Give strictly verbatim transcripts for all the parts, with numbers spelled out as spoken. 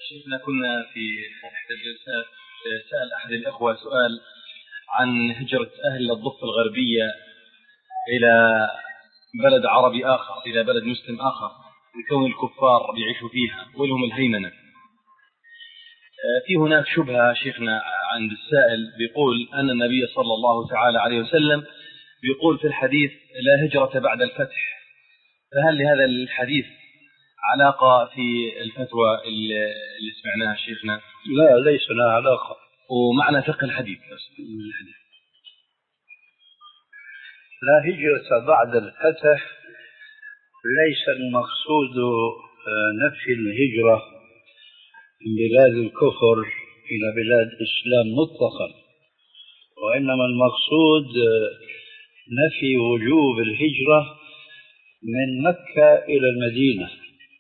شيخنا كنا في إحدى الجلسات سأل أحد الأخوة سؤال عن هجرة أهل الضفة الغربية إلى بلد عربي آخر، إلى بلد مسلم آخر، لكون الكفار يعيشوا فيها ولهم الهيمنة. في هناك شبهة شيخنا عند السائل، بيقول أن النبي صلى الله تعالى عليه وسلم بيقول في الحديث لا هجرة بعد الفتح، فهل لهذا الحديث علاقة في الفتوى اللي سمعناها شيخنا؟ لا، ليس لها علاقة. ومعنى فقه الحديث بس. لا هجرة بعد الفتح ليس المقصود نفي الهجرة من بلاد الكفر إلى بلاد الإسلام مطلقا، وإنما المقصود نفي وجوب الهجرة من مكة إلى المدينة،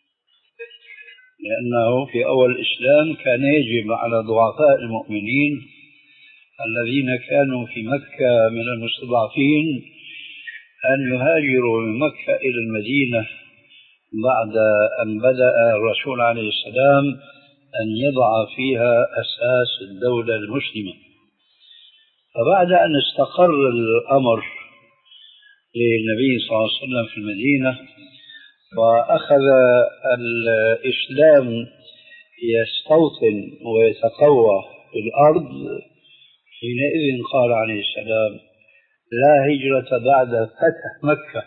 لأنه في أول الإسلام كان يجب على ضعفاء المؤمنين الذين كانوا في مكة من المستضعفين أن يهاجروا من مكة إلى المدينة بعد أن بدأ الرسول عليه السلام أن يضع فيها أساس الدولة المسلمة. فبعد أن استقر الأمر للنبي صلى الله عليه وسلم في المدينة وأخذ الإسلام يستوطن ويتقوى في الأرض، حينئذ قال عليه السلام لا هجرة بعد فتح مكة.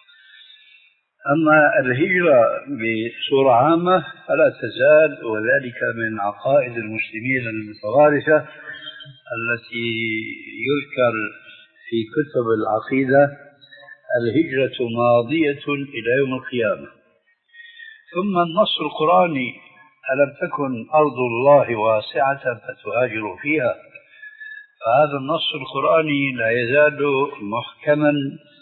أما الهجرة بصورة عامة فلا تزال، وذلك من عقائد المسلمين المتوارثة التي يذكر في كتب العقيدة الهجرة ماضية إلى يوم القيامة. ثم النص القرآني ألم تكن أرض الله واسعة فتهاجروا فيها، فهذا النص القرآني لا يزال محكما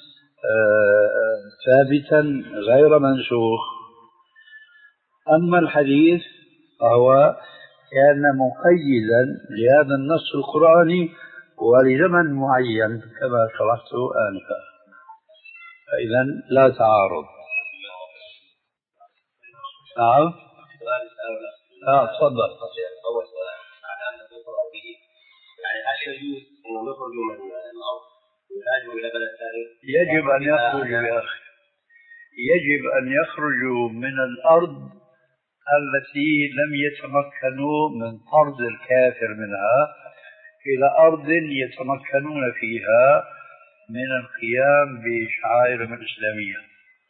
ثابتا غير منسوخ. أما الحديث فهو كان مقيدا لهذا النص القرآني ولزمن معين كما شرحت آنفا، فإذا لا تعارض. نعم. لا تفضل. يعني هل يجوز أن يخرجوا من الأرض ويهاجروا إلى بلد ثاني؟ يجب أن يخرجوا يا أخي، يجب أن يخرجوا من الأرض التي لم يتمكنوا من طرد الكافر منها إلى أرض يتمكنون فيها من القيام بشعائرهم الإسلامية.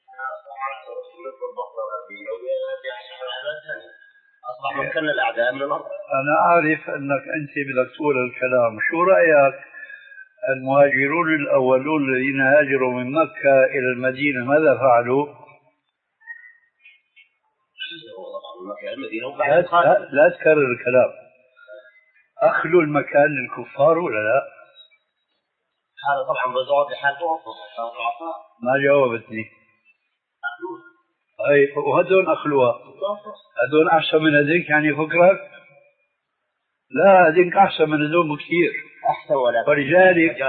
أصبح مكان الأعداء من الأرض. أنا أعرف أنك أنت بدك تقول الكلام. شو رأيك المهاجرون الأولون الذين هاجروا من مكة إلى المدينة ماذا فعلوا؟ لا, لا تكرر الكلام. أخلوا المكان للكفار ولا لا؟ هذا طبعا بزعود لحال ما جاوبتني. أي وهدون أخلوها، هدون أحسن من هذيك يعني فكرك؟ لا، هذيك أحسن من هدون بكثير. أحسن ولا ولذلك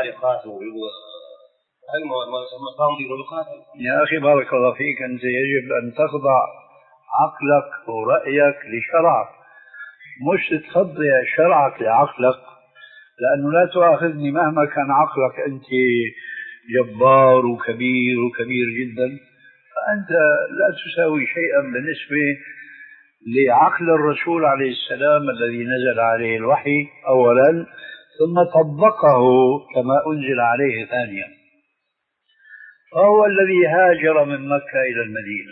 يا أخي بارك الله فيك، أنت يجب أن تخضع عقلك ورأيك لشرعك، مش تخضع شرعك لعقلك، لأنه لا تؤاخذني مهما كان عقلك أنت جبار وكبير وكبير جدا، فأنت لا تساوي شيئا بالنسبة لعقل الرسول عليه السلام الذي نزل عليه الوحي أولا ثم طبقه كما أنزل عليه ثانيا، فهو الذي هاجر من مكة إلى المدينة.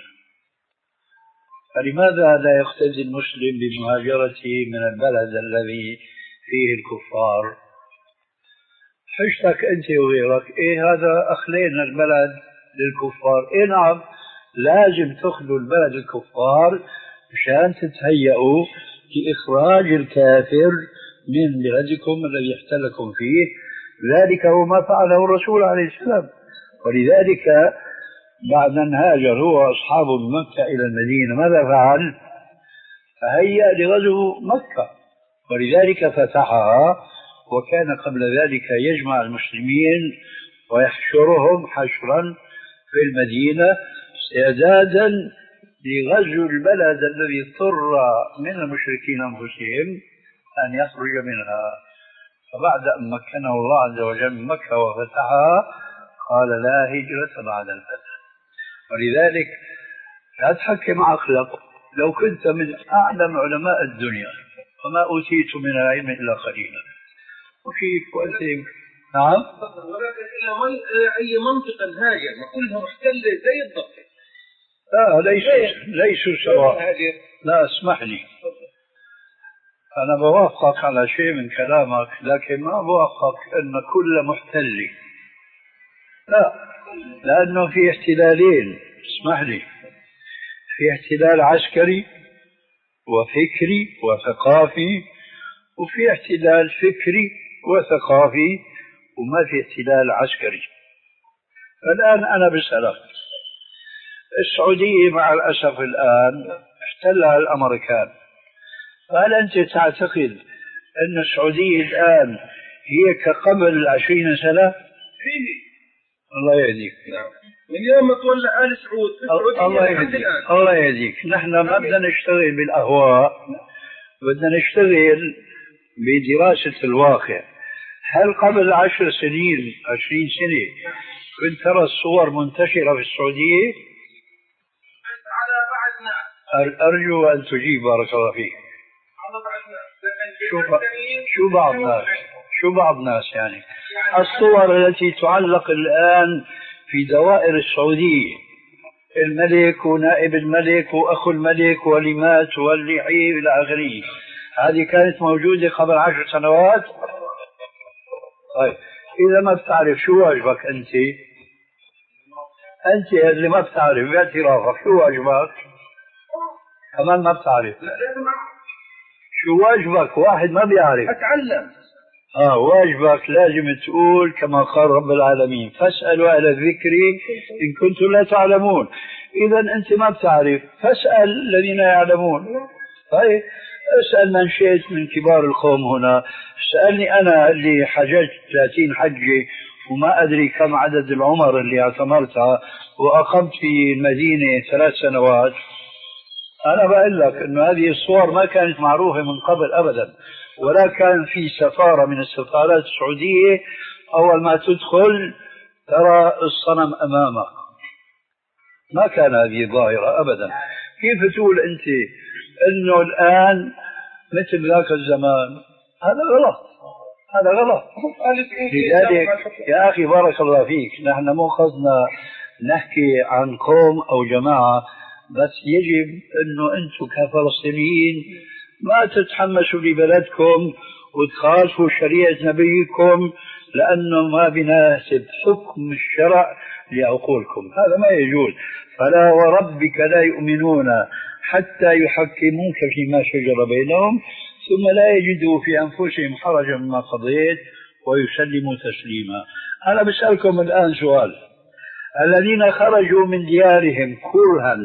فلماذا لا يقتدي المسلم بمهاجرته من البلد الذي فيه الكفار؟ حشتك أنت وغيرك، إيه هذا أخلينا البلد للكفار. إيه نعم، لازم تخلوا البلد الكفار مشان تتهيئوا لإخراج الكافر من بلدكم الذي احتلكم فيه. ذلك هو ما فعله الرسول عليه السلام، ولذلك بعد أن هاجر هو وأصحابه من مكة إلى المدينة ماذا فعل؟ فهيأ لغزو مكة، ولذلك فتحها، وكان قبل ذلك يجمع المسلمين ويحشرهم حشرا في المدينة استعدادا لغزو البلد الذي اضطر من المشركين أنفسهم أن يخرج منها. فبعد أن مكنه الله عز وجل من مكة وفتحها قال لا هجرة بعد الفتح. ولذلك لا تحكم عقلك. لو كنت من أعلم علماء الدنيا وما أوتيت من العلم إلا قليلا، وكيف وأنت نعم ولكن أي منطقة هاجر ما كلها محتلة زي الضبط. لا ليسوا ليسوا سواء. لا اسمح لي، أنا بوافقك على شيء من كلامك، لكن ما بوافقك أن كل محتل. لا، لأنه في احتلالين، اسمح لي، في احتلال عسكري وفكري وثقافي، وفي احتلال فكري وثقافي، وما في احتلال عسكري. الآن أنا بسألك، السعودية مع الأسف الآن احتلها الأمريكان، فهل أنت تعتقد أن السعودية الآن هي كقبل عشرين سنة؟ فيه الله يهديك. نعم. من يوم ما تولى آل سعود الله يهديك. الله يهديك. نحن ما بدنا نشتغل بالأهواء، بدنا نشتغل بدراسة الواقع. هل قبل عشر سنين عشرين سنة كنت ترى الصور منتشرة في السعودية؟ على بعض ناس. أرجو أن تجيب بارك الله فيك. على بعض ناس. شو شو بعض ناس؟ شو بعض ناس يعني؟ الصور التي تعلق الآن في دوائر السعودية، الملك ونائب الملك وأخو الملك واللي مات واللي حي إلى آخره، هذه كانت موجودة قبل عشر سنوات. طيب إذا ما بتعرف شو واجبك أنت؟ أنت اللي ما بتعرف باعترافك شو واجبك؟ كمان ما بتعرف شو واجبك؟ واحد ما بيعرف. أتعلم. آه واجبك لازم تقول كما قال رب العالمين فاسألوا أهل الذكر إن كنتم لا تعلمون. إذا أنت ما بتعرف فاسأل الذين يعلمون. طيب اسأل من شئت من كبار القوم هنا. سألني أنا اللي حججت ثلاثين حجة وما أدري كم عدد العمر اللي اعتمرتها وأقمت في المدينة ثلاث سنوات. أنا بقول لك إنه هذه الصور ما كانت معروفة من قبل أبدا، ولا كان في سفارة من السفارات السعودية أول ما تدخل ترى الصنم أمامك. ما كان هذه ظاهرة أبدا. كيف تقول أنت إنه الآن مثل ذاك الزمان؟ هذا غلط، هذا غلط. لذلك يا أخي بارك الله فيك، نحن مو قصدنا نحكي عن قوم أو جماعة، بس يجب أنه أنتم كفلسطينيين ما تتحمسوا لبلدكم وتخالفوا شريعة نبيكم لأنه ما بيناسب حكم الشرع لعقولكم. هذا ما يجوز. فلا وربك لا يؤمنون حتى يحكموك فيما شجر بينهم ثم لا يجدوا في أنفسهم حرجا مما قضيت ويسلموا تسليما. أنا بسألكم الآن سؤال: الذين خرجوا من ديارهم كرها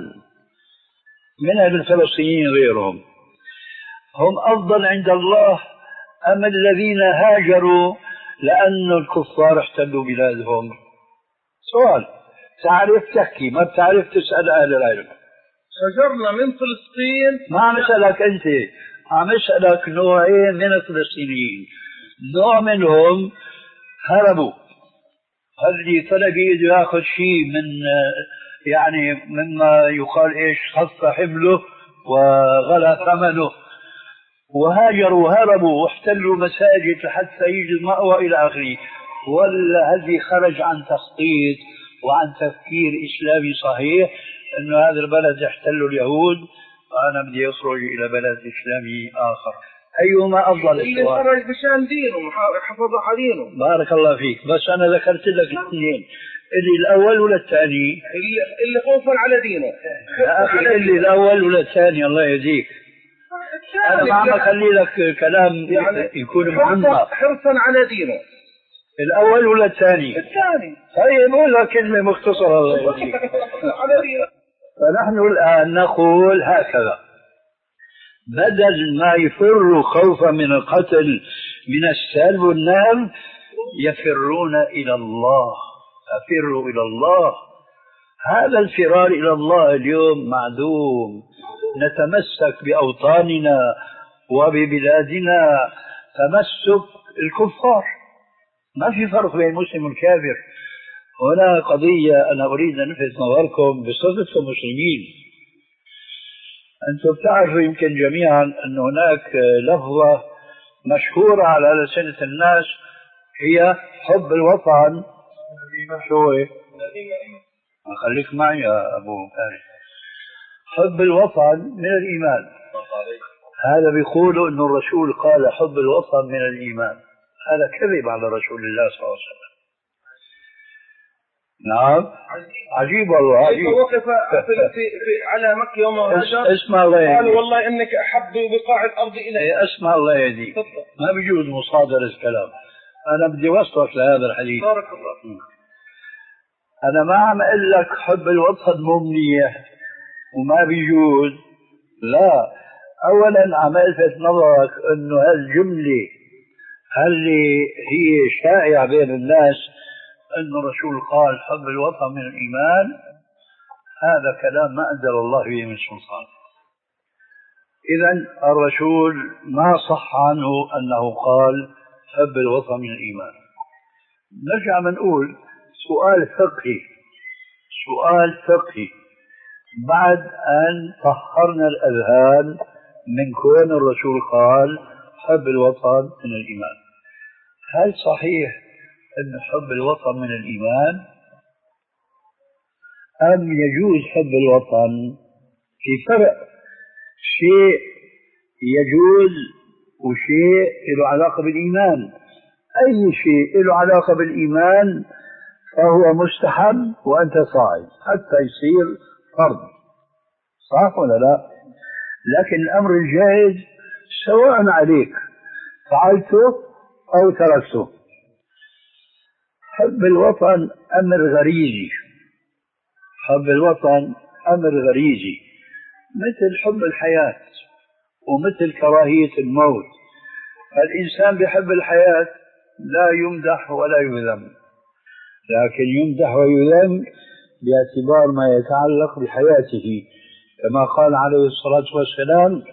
من الفلسطينيين غيرهم هم أفضل عند الله أم الذين هاجروا لأن الكفار احتلوا بلادهم؟ سؤال. تعرف تحكي، ما بتعرف تسأل أهل العلم. هاجرنا من فلسطين. ما عم أسألك أنت، عم أسألك نوعين من الفلسطينيين. نوع منهم هربوا، اللي طلب يده ياخذ شيء من يعني مما يقال ايش خف حمله وغلى ثمنه، وهاجروا هربوا واحتلوا مساجد حتى يجد مأوى إلى آخره. ولا هذه خرج عن تخطيط وعن تفكير إسلامي صحيح أنه هذا البلد يحتل اليهود وأنا بدي أخرج إلى بلد إسلامي آخر. أيهما أفضل؟ اللي خرج بشان دينه وحفظ على دينه. بارك الله فيك. بس أنا ذكرت لك الاثنين، اللي الأول ولا الثاني؟ اللي, اللي خوفا على دينه. يا أخي اللي الأول ولا الثاني؟ الله يهديك. أنا ما عم أخلي لك كلام يعني يكون معمق. حرصا على دينه. الأول ولا الثاني؟ الثاني. طيب قول لك كلمة مختصرة الله يهديك. على دينه. فنحن الآن نقول هكذا: بدل ما يفروا خوفا من القتل من السلب والنهب يفرون إلى الله. أفروا إلى الله. هذا الفرار إلى الله اليوم معدوم. نتمسك بأوطاننا وببلادنا تمسك الكفار، ما في فرق بين المسلم والكافر. هنا قضية أنا أريد أن ألفت نظركم بصفتكم مسلمين. أنتم تعرفوا يمكن جميعا أن هناك لفظة مشهورة على ألسنة الناس هي حب الوطن. شو هو؟ خليك معي يا أبو فارس. حب الوطن من الإيمان. هذا بيقولوا أن الرسول قال حب الوطن من الإيمان. هذا كذب على رسول الله صلى الله عليه وسلم. نعم عجيب والله عجيب. وقف في في في على مكة يوم الهجر اسمع الله يهديك. قال والله إنك أحب بقاع الأرض إلي. اسمع الله يهديك. ما بيجوز مصادرة الكلام. أنا بدي وصلك لهذا الحديث. بارك الله فيك. أنا ما عم أقول لك حب الوطن مو منيح وما بيجوز، لا. أولا عم ألفت نظرك أنه هالجملة اللي هي شائعة بين الناس أن الرسول قال حب الوطن من الإيمان، هذا كلام ما أنزل الله به من سلطان. إذن الرسول ما صح عنه أنه قال حب الوطن من الإيمان. نرجع منقول سؤال فقهي، سؤال فقهي بعد أن طهرنا الأذهان من كون الرسول قال حب الوطن من الإيمان. هل صحيح أن حب الوطن من الإيمان أم يجوز حب الوطن؟ في فرق، شيء يجوز وشيء له علاقة بالإيمان. أي شيء له علاقة بالإيمان فهو مستحب وأنت صاعد حتى يصير فرض، صح ولا لا؟ لكن الأمر الجائز سواء عليك فعلته أو تركته. حب الوطن أمر غريزي، حب الوطن أمر غريزي مثل حب الحياة ومثل كراهية الموت. الإنسان بحب الحياة لا يمدح ولا يذم، لكن يمدح ويذم باعتبار ما يتعلق بحياته، كما قال عليه الصلاة والسلام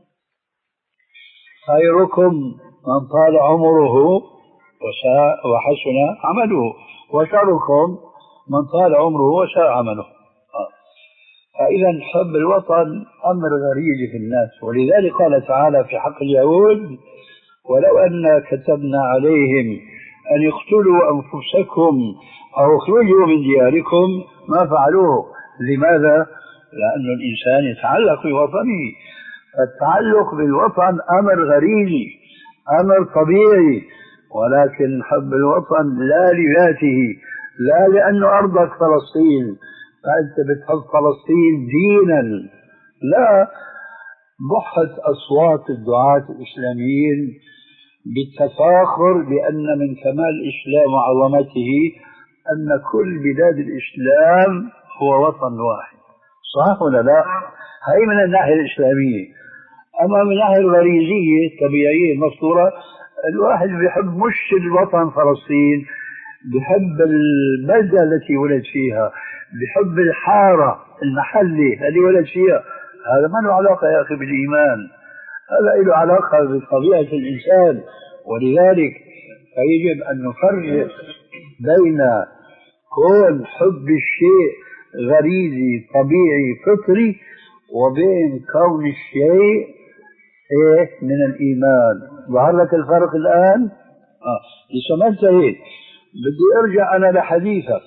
خيركم من طال عمره وحسن عمله وشركم من طال عمره وساء عمله. فإذا حب الوطن أمر غريزي في الناس، ولذلك قال تعالى في حق اليهود ولو أن كتبنا عليهم أن يقتلوا أنفسكم أو اخرجوا من دياركم ما فعلوه. لماذا؟ لأن الإنسان يتعلق بوطنه. فالتعلق بالوطن أمر غريزي، أمر طبيعي، ولكن حب الوطن لا لذاته، لا لأنه أرضك فلسطين فأنت بتحب فلسطين دينا، لا. ضحت أصوات الدعاة الإسلاميين بالتفاخر بأن من كمال الإسلام وعظمته أن كل بلاد الإسلام هو وطن واحد، صح ولا لا؟ هاي من الناحية الإسلامية. أما من الناحية الغريزية الطبيعية المفطورة، الواحد بيحب مش الوطن فلسطين، بيحب البلدة التي ولد فيها، بيحب الحارة المحلة التي ولد فيها. هذا ما له علاقة يا أخي بالإيمان، هذا له علاقة بطبيعة الإنسان. ولذلك فيجب أن نفرق بين كون حب الشيء غريزي طبيعي فطري وبين كون الشيء إيه من الإيمان. ظهر لك الفرق الآن؟ آه. لسه ما انتهيت، بدي أرجع أنا لحديثك.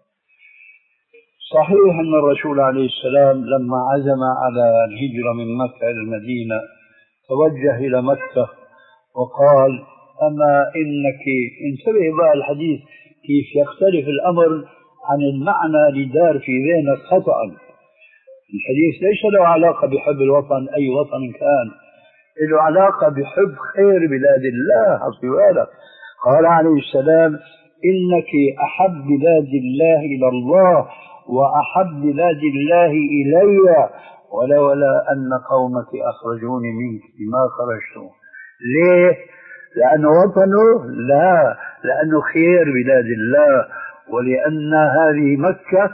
صحيح أن الرسول عليه السلام لما عزم على الهجرة من مكة إلى المدينة توجه إلى مكة وقال أما إنك، انتبه بقى الحديث كيف يختلف الأمر عن المعنى اللي دار في ذهنك خطأ. الحديث ليس له علاقة بحب الوطن أي وطن كان، له علاقة بحب خير بلاد الله. حسبي بالك، قال عليه السلام إنك أحب بلاد الله إلى الله وأحب بلاد الله إلي ولولا أن قومك أخرجوني منك ما خرجت. ليه؟ لأنه وطنه؟ لا، لأنه خير بلاد الله، ولأن هذه مكة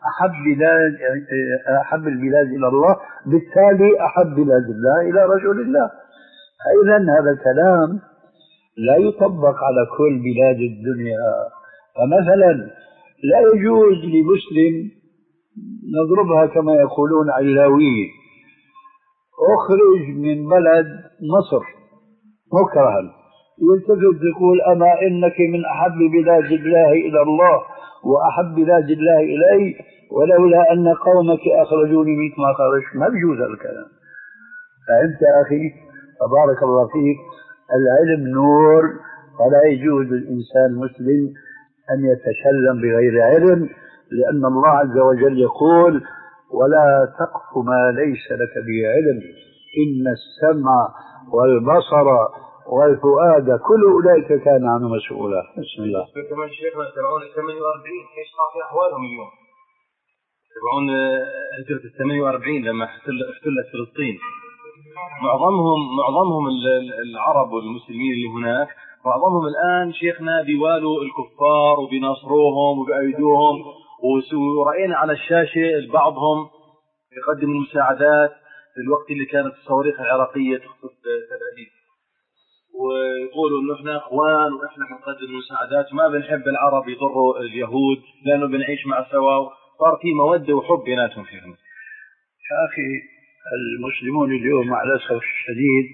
أحب بلاد أحب البلاد إلى الله، بالتالي أحب بلاد الله إلى رسول الله. إذا هذا الكلام لا يطبق على كل بلاد الدنيا. فمثلا لا يجوز لمسلم نضربها كما يقولون علاوية، أخرج من بلد مصر مكرها، يلتفت يقول أما إنك من أحب بلاد الله إلى الله وأحب بلاد الله إلي، ولولا أن قومك أخرجوني منك ما خرجت. ما بيجوز الكلام. فأنت أخي تبارك الله فيك، العلم نور، فلا يجوز للإنسان المسلم أن يتكلم بغير علم، لأن الله عز وجل يقول ولا تقف ما ليس لك به علم إن السمع والبصر والفؤاد كل أولئك كان عنه مسؤولا. بسم الله. كمان شيخنا تبعون الثمانية وأربعين ايش صار في أحوالهم اليوم؟ تبعون هجرة الثمانية وأربعين لما احتلت فلسطين، معظمهم معظمهم العرب والمسلمين اللي هناك معظمهم الآن شيخنا بيوالوا الكفار وبيناصروهم وبأيدوهم، ورأينا على الشاشة بعضهم يقدم المساعدات في الوقت اللي كانت الصواريخ العراقية تخطف تل أبيب، ويقولوا إنه إحنا إخوان وإحنا بنقدم المساعدات وما بنحب العرب يضروا اليهود لأنه بنعيش مع سوا. صار في مودة وحب بيناتهم شيخنا. يا أخي المسلمون اليوم مع الأسف الشديد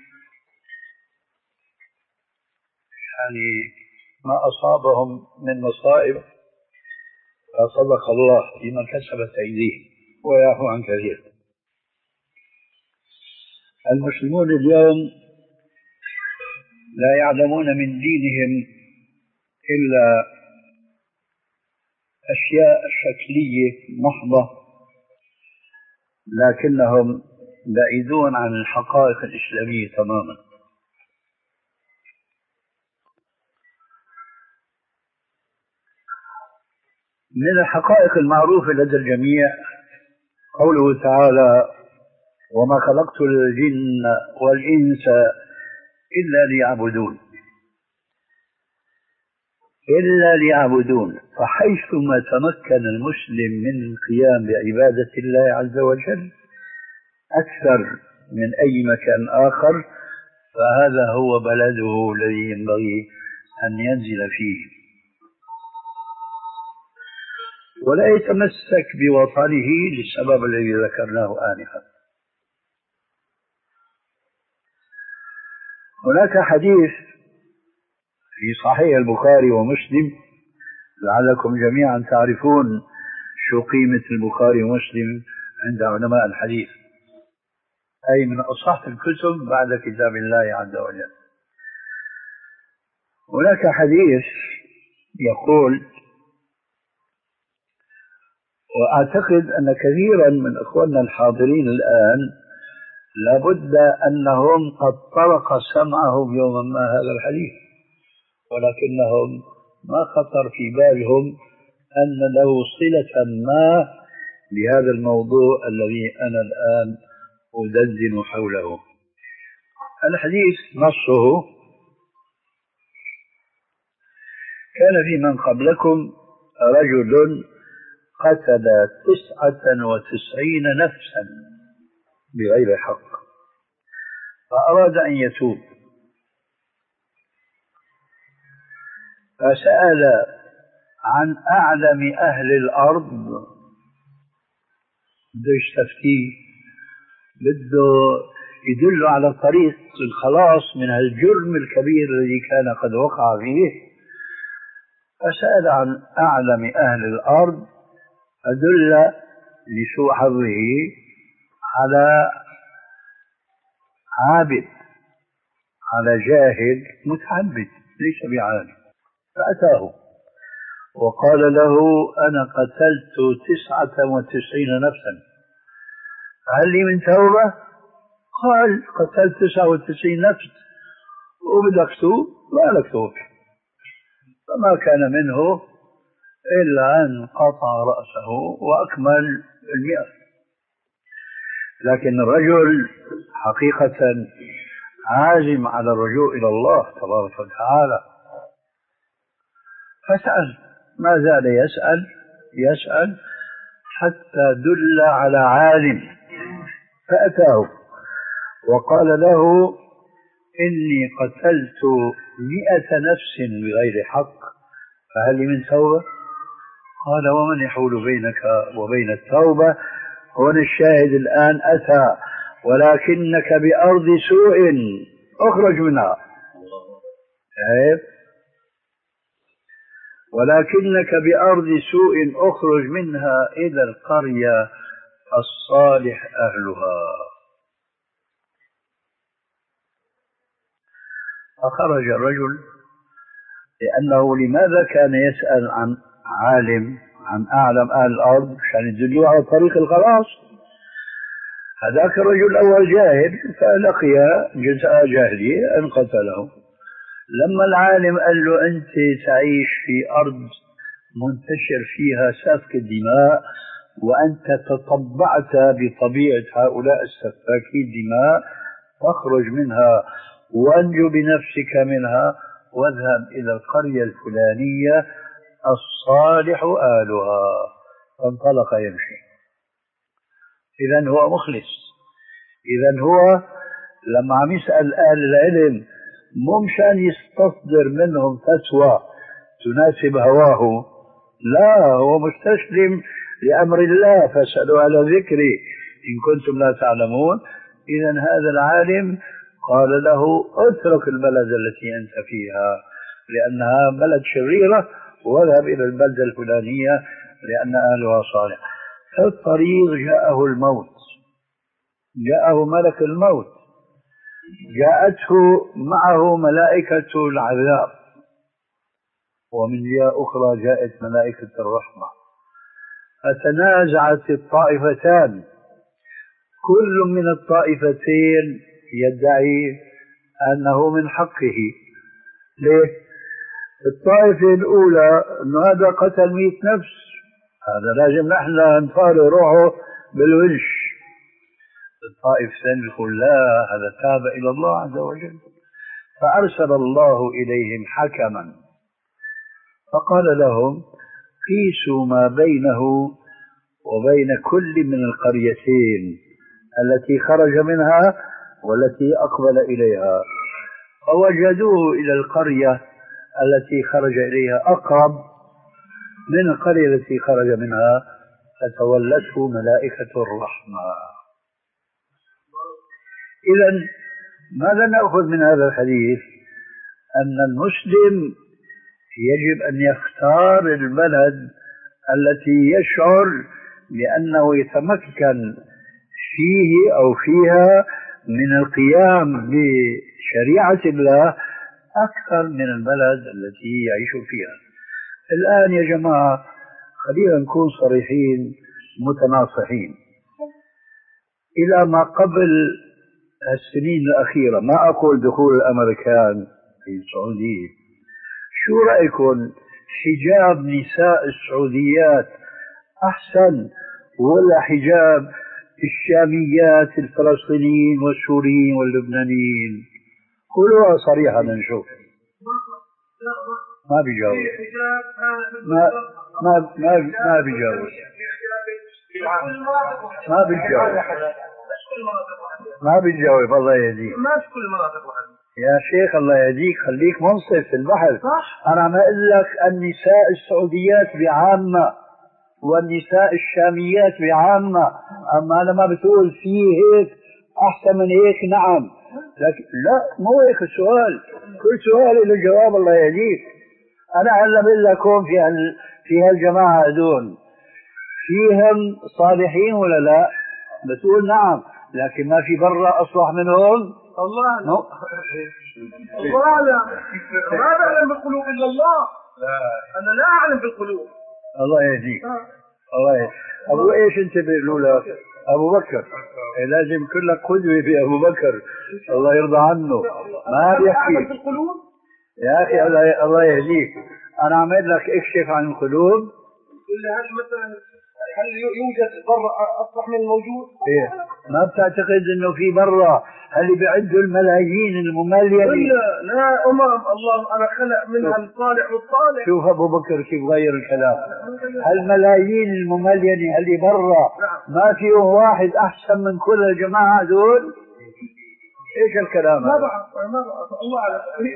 يعني ما أصابهم من مصائب فصدق الله فيما كسبت أيديهم ويعفو عن كثير. المسلمون اليوم لا يعلمون من دينهم إلا أشياء شكلية محضة، لكنهم بعيدون عن الحقائق الإسلامية تماما. من الحقائق المعروفة لدى الجميع قوله تعالى وما خلقت الجن والإنس إلا ليعبدون، إلا ليعبدون. فحيثما تمكن المسلم من القيام بعبادة الله عز وجل أكثر من أي مكان آخر فهذا هو بلده الذي ينبغي أن ينزل فيه، ولا يتمسك بوطنه للسبب الذي ذكرناه آنفا. هناك حديث في صحيح البخاري ومسلم، لعلكم جميعا تعرفون شو قيمة البخاري ومسلم عند علماء الحديث، أي من أصح الكتب بعد كتاب الله عز وجل. هناك حديث يقول، وأعتقد أن كثيرا من أخواننا الحاضرين الآن لابد أنهم قد طرق سمعهم يوما ما هذا الحديث، ولكنهم ما خطر في بالهم أن له صلة ما بهذا الموضوع الذي أنا الآن أدندن حوله. الحديث نصه كان في من قبلكم رجل قتل تسعة وتسعين نفسا بغير حق فأراد أن يتوب، فسأل عن أعلم أهل الأرض، بده يستفتيه، بده يدل على طريق الخلاص من الجرم الكبير الذي كان قد وقع فيه. فسأل عن أعلم أهل الأرض فدل لسوء حظه على عابد، على جاهل متعبد ليس بعالم، فأتاه وقال له أنا قتلت تسعة وتسعين نفسا هل لي من توبة؟ قال قتلت تسعة وتسعين نفس وبدك توب؟ ما لك توب. فما كان منه إلا أن قطع رأسه وأكمل المئة. لكن الرجل حقيقة عازم على الرجوع إلى الله تبارك وتعالى، فسأل، ما زال يسأل يسأل حتى دل على عالم فأتاه وقال له إني قتلت مئة نفس بغير حق فهل لي من توبة؟ قال ومن يحول بينك وبين التوبة؟ هنا الشاهد الآن أتى ولكنك بأرض سوء اخرج منها. عيب. ولكنك بأرض سوء اخرج منها إلى القرية الصالح أهلها. فخرج الرجل لأنه لماذا كان يسأل عن عالم عن أعلم أهل الأرض عشان يدلوه على طريق الخلاص. هذاك الرجل الأول جاهل فلقي جزاء جاهلية أن قتله. لما العالم قال له أنت تعيش في أرض منتشر فيها سفك الدماء وأنت تطبعت بطبيعة هؤلاء السفاكي الدماء فاخرج منها وانجو بنفسك منها واذهب إلى القرية الفلانية الصالح آلها. فانطلق يمشي. إذن هو مخلص. إذن هو لما عم يسأل أهل العلم مو مشان يستصدر منهم فتوى تناسب هواه، لا، هو مستسلم لأمر الله فاسألوا على ذكري إن كنتم لا تعلمون. إذن هذا العالم قال له اترك البلد التي أنت فيها لأنها بلد شريرة واذهب إلى البلدة الفلانية لأن أهلها صالح. في الطريق جاءه الموت، جاءه ملك الموت، جاءته معه ملائكة العذاب، ومن جهة أخرى جاءت ملائكة الرحمة. فتنازعت الطائفتان، كل من الطائفتين يدعي أنه من حقه. ليه؟ الطائفة الأولى أنه هذا قتل مئة نفس، هذا لازم نحن نطالع روحه بالونش. الطائفة الثانية يقول لا، هذا تاب إلى الله عز وجل. فأرسل الله إليهم حكما فقال لهم قيسوا ما بينه وبين كل من القريتين التي خرج منها والتي أقبل إليها، فوجدوه إلى القرية التي خرج إليها أقرب من القرية التي خرج منها، فتولته ملائكة الرحمة. إذن ماذا نأخذ من هذا الحديث؟ أن المسلم يجب أن يختار البلد التي يشعر بأنه يتمكن فيه أو فيها من القيام بشريعة الله أكثر من البلد التي يعيش فيها. الآن يا جماعة خلينا نكون صريحين متناصحين. إلى ما قبل السنين الأخيرة، ما أقول دخول الأمريكان في السعودية، شو رأيكم حجاب نساء السعوديات أحسن ولا حجاب الشاميات الفلسطينيين والسوريين واللبنانيين؟ قولوها صريحة نشوف. ما بيجاوب. ما ما ما ما بيجاوب. ما بيجاوب. ما بيجاوب. الله يهديك. ما في كل المناطق واحدة يا شيخ، الله يهديك، خليك منصف في البحث. صح. أنا عم أقول لك النساء السعوديات بعامة والنساء الشاميات بعامة، أما أنا ما بتقول فيه هيك أحسن من هيك. نعم، لكن لا، مو هيك السؤال. كل سؤال له جواب. الله يهديك. أنا هلا بقول لكم في هال في هالجماعة هذول فيهم صالحين ولا لا؟ بتقول نعم، لكن ما في برا أصلح منهم. الله لا. الله لا. ما أعلم بالقلوب إلا الله. لا، أنا لا أعلم بالقلوب. الله يهديك. الله يهديك. أبو إيش أنت بيقولوا لك؟ أبو بكر. إيه، لازم كلك قدوة في أبو بكر، الله يرضى عنه. ما بيحكي بالقلوب يا أخي. الله يهديك. أنا عمل لك اكشف عن القلوب. هل مثلا هل يوجد برا أصلح من الموجود؟ إيه، ما بتعتقد إنه في برا هل بيعدوا الملايين المملية؟ لا لا أمم الله أنا خلق منها الصالح والطالح. شوف أبو بكر كيف غير الكلام. هالملايين المملينة اللي برا ما فيهم واحد أحسن من كل الجماعة دول؟ إيش الكلام؟ ما بعرف ما بعرف الله على خير.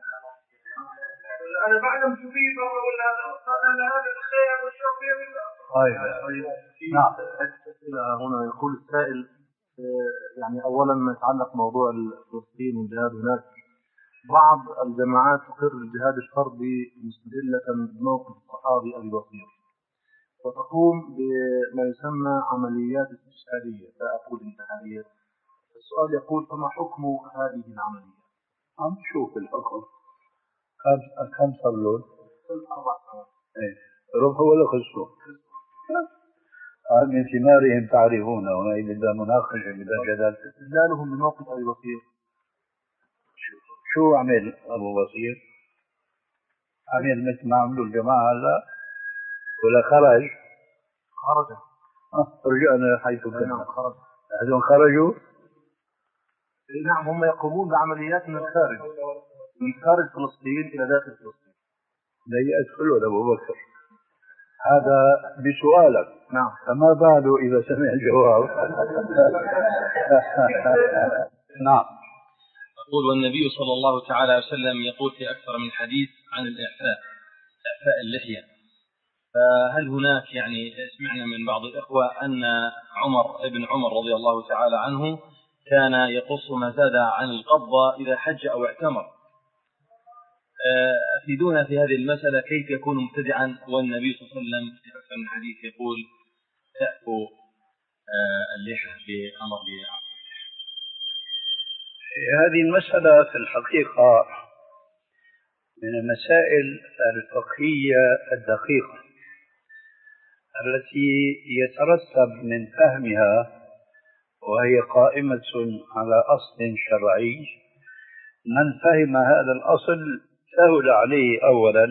أنا بعلم شو فيه ولا أنا هذا الخير والشر في الله. طيب نعم. هنا يقول السائل يعني أولا ما يتعلق بموضوع فلسطين والجهاد هناك، بعض الجماعات تقر الجهاد الفردي مستدلة بموقف الصحابي أبي بصير، وتقوم بما يسمى عمليات استشهادية لا أقول انتحارية. السؤال يقول فما حكم هذه العملية؟ عم شوف الحكم كم كم صار له؟ أربع سنوات. إيه ربح ولا خسروا؟ من ثمارهم تعرفونه، وهي بدها مناقشة بدها جدال. استدلالهم بموقف أبي بصير. شو عمل أبو بصير؟ عمل مثل ما عملوا الجماعة هلا ولا خرج؟ خرج. آه رجعنا حيث كنا. نعم خرج. هذول خرجوا؟ نعم هم يقومون بعمليات من الخارج، من خارج فلسطين إلى داخل فلسطين. لا يدخلوا أبو بكر. هذا بسؤالك. نعم. فما باله إذا سمع الجواب. نعم. أقول والنبي صلى الله تعالى وسلم يقول في أكثر من حديث عن الإعفاء، إعفاء اللحية، فهل هناك يعني سمعنا من بعض الإخوة أن عمر ابن عمر رضي الله تعالى عنه كان يقص ما زاد عن القبضة إذا حج أو اعتمر، أفيدونا في هذه المسألة كيف يكون مبتدعا والنبي صلى الله عليه وسلم في أكثر من حديث يقول تأفو اللحى بأمر بعفو اللحى. هذه المسألة في الحقيقة من المسائل الفقهية الدقيقة التي يترتب من فهمها، وهي قائمة على أصل شرعي. من فهم هذا الأصل سهل عليه أولا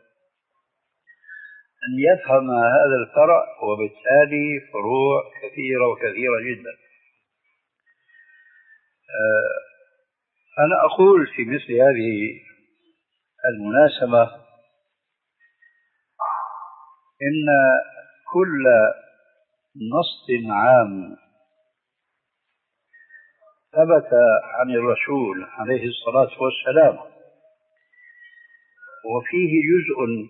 أن يفهم هذا الفرع، وبالتالي فروع كثيرة وكثيرة جدا. أنا أقول في مثل هذه المناسبة إن كل نص عام ثبت عن الرسول عليه الصلاة والسلام وفيه جزء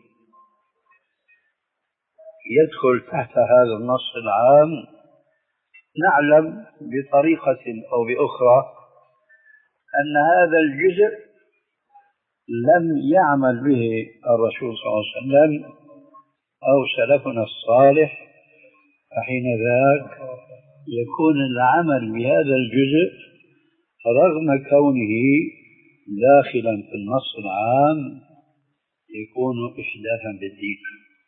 يدخل تحت هذا النص العام، نعلم بطريقة أو بأخرى أن هذا الجزء لم يعمل به الرسول صلى الله عليه وسلم أو سلفنا الصالح، فحين ذاك يكون العمل بهذا الجزء رغم كونه داخلا في النص العام يكون إحداثا بالدين.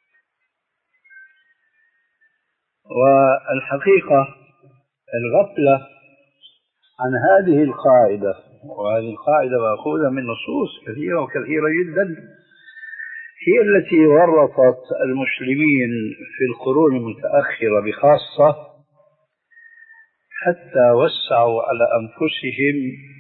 والحقيقة الغفلة عن هذه القاعدة، وهذه القاعدة مأخوذة من نصوص كثيرة وكثيرة جدا، هي التي ورطت المسلمين في القرون المتأخرة بخاصة، حتى وسعوا على أنفسهم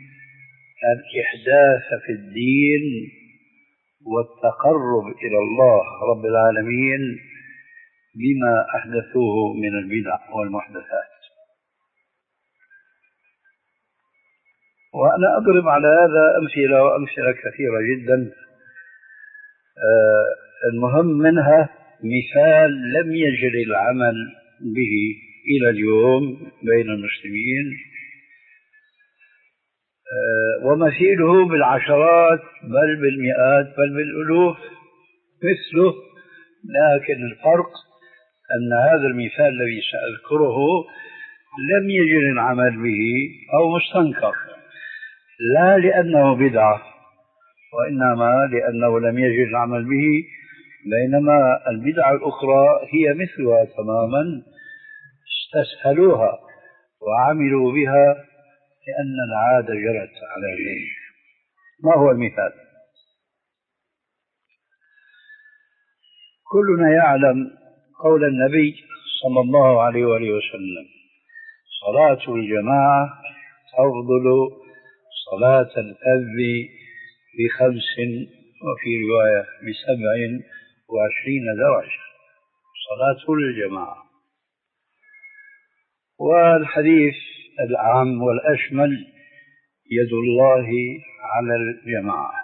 الإحداث في الدين والتقرب إلى الله رب العالمين بما أحدثوه من البدع والمحدثات. وأنا أضرب على هذا أمثلة وأمثلة كثيرة جدا. المهم منها مثال لم يجري العمل به إلى اليوم بين المسلمين، ومثيله بالعشرات بل بالمئات بل بالألوف مثله، لكن الفرق أن هذا المثال الذي سأذكره لم يجري العمل به أو مستنكر، لا لأنه بدعة وإنما لأنه لم يجري العمل به، بينما البدعة الأخرى هي مثلها تماما، استسهلوها وعملوا بها لأن العادة جرت على ذلك. ما هو المثال؟ كلنا يعلم قول النبي صلى الله عليه وآله وسلم: صلاة الجماعة تفضل صلاة الفذ بخمس وفي رواية بسبع وعشرين درجة صلاة الجماعة. والحديث العام والأشمل يد الله على الجماعة.